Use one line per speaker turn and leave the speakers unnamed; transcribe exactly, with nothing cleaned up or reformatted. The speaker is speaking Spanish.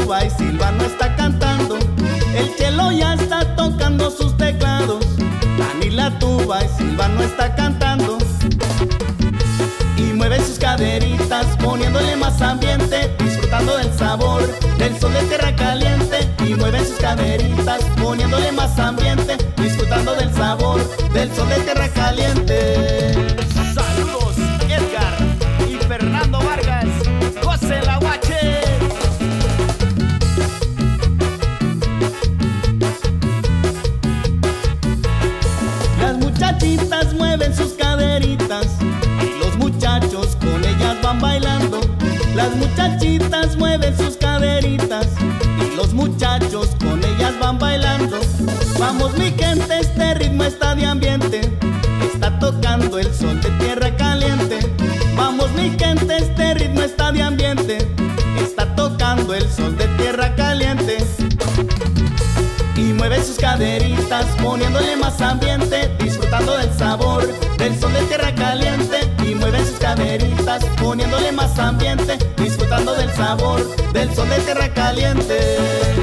tuba y Silvano está cantando. El Chelo ya está tocando sus teclados. Dani la tuba y Silvano está cantando. Y mueve sus caderitas poniéndole más ambiente, disfrutando del sabor del sol de tierra caliente. Y mueve sus caderitas poniéndole más ambiente, disfrutando del sabor del sol de tierra caliente.
Saludos Edgar y Fernando Vargas, José La Guache.
Las muchachitas mueven sus caderitas y los muchachos con ellas van bailando. Las muchachitas mueven sus caderitas y los muchachos con ellas van bailando. Vamos mi gente, este ritmo está de ambiente, está tocando el sol de tierra caliente. Vamos mi gente, este ritmo está de ambiente, está tocando el sol de tierra caliente. Y mueve sus caderitas poniéndole más ambiente, disfrutando del sabor del sol de tierra caliente. Y mueve sus caderitas poniéndole más ambiente, disfrutando del sabor del sol de tierra caliente.